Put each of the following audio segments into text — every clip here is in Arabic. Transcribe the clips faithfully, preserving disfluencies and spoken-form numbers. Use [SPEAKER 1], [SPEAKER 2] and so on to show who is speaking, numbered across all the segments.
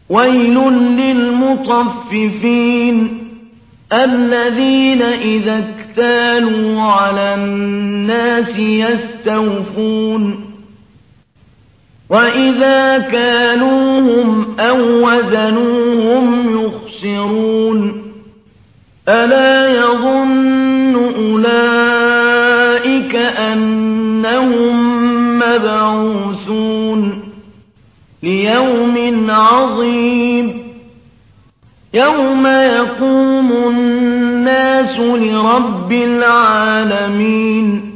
[SPEAKER 1] ويل للمطففين الذين إذا اكتالوا على الناس يستوفون وإذا كالوهم أو وزنوهم يخسرون ألا يظن أولئك أنهم مبعوثون ليوم عظيم يوم يقوم الناس لرب العالمين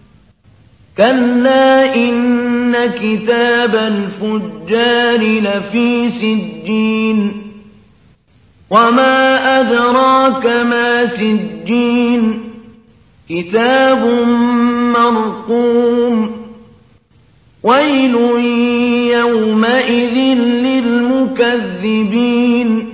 [SPEAKER 1] كلا إن كتاب الفجار لفي سجين وما أدراك ما سجين كتاب مرقوم ويل يومئذ للمكذبين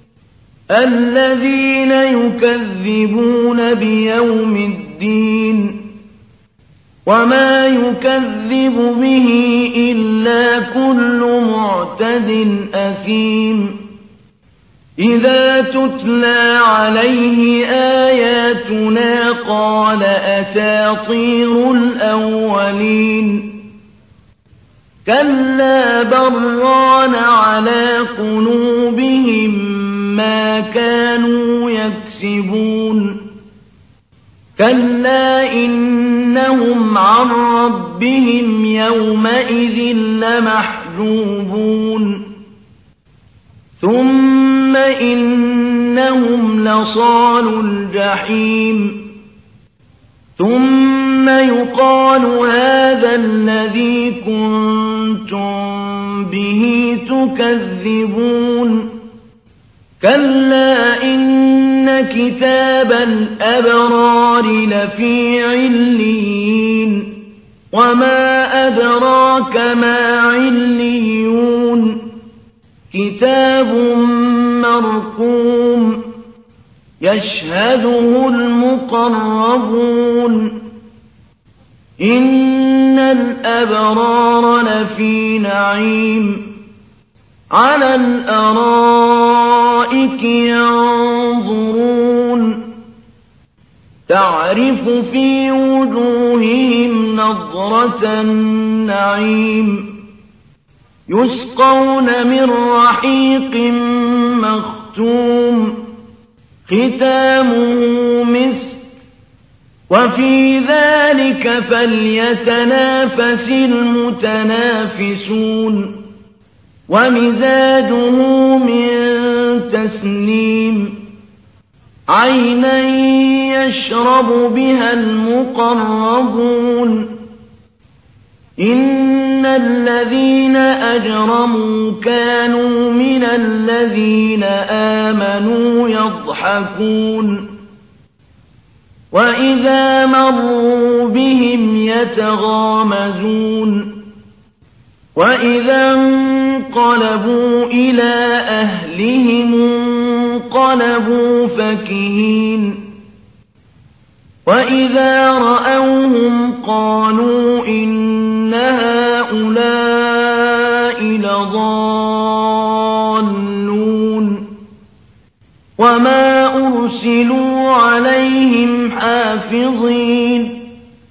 [SPEAKER 1] الذين يكذبون بيوم الدين وما يكذب به إلا كل معتد أثيم إذا تتلى عليه آياتنا قال أساطير الأولين كلا بران على قلوبهم ما كانوا يكسبون كلا إنهم عن ربهم يومئذ لمحجوبون ثم إنهم لصالوا الجحيم ثم يقال هذا الذي كنتم به تكذبون كلا إن كتاب الأبرار لفي عليين وما أدراك ما عليون كتاب مرقوم يشهده المقربون إن الأبرار لفي نعيم على الأرائك ينظرون تعرف في وجوههم نضرة النعيم يسقون من رحيق مختوم ختامه مسك وفي ذلك فليتنافس المتنافسون ومزاجه من تسنيم عينا يشرب بها المقربون إن الذين أجرموا كانوا من الذين آمنوا يضحكون وإذا مروا بهم يتغامزون وإذا انقلبوا إلى أهلهم انقلبوا فكهين وإذا رأوهم قالوا إن هؤلاء لضالون وما أرسلوا عليهم حافظين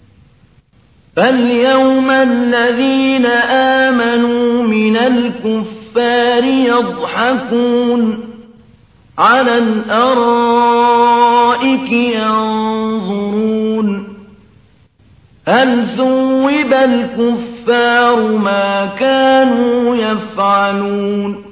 [SPEAKER 1] فاليوم الذين آمنوا من الكفار يضحكون على الأرائك ينظرون هل ثوب الكفار ما كانوا يفعلون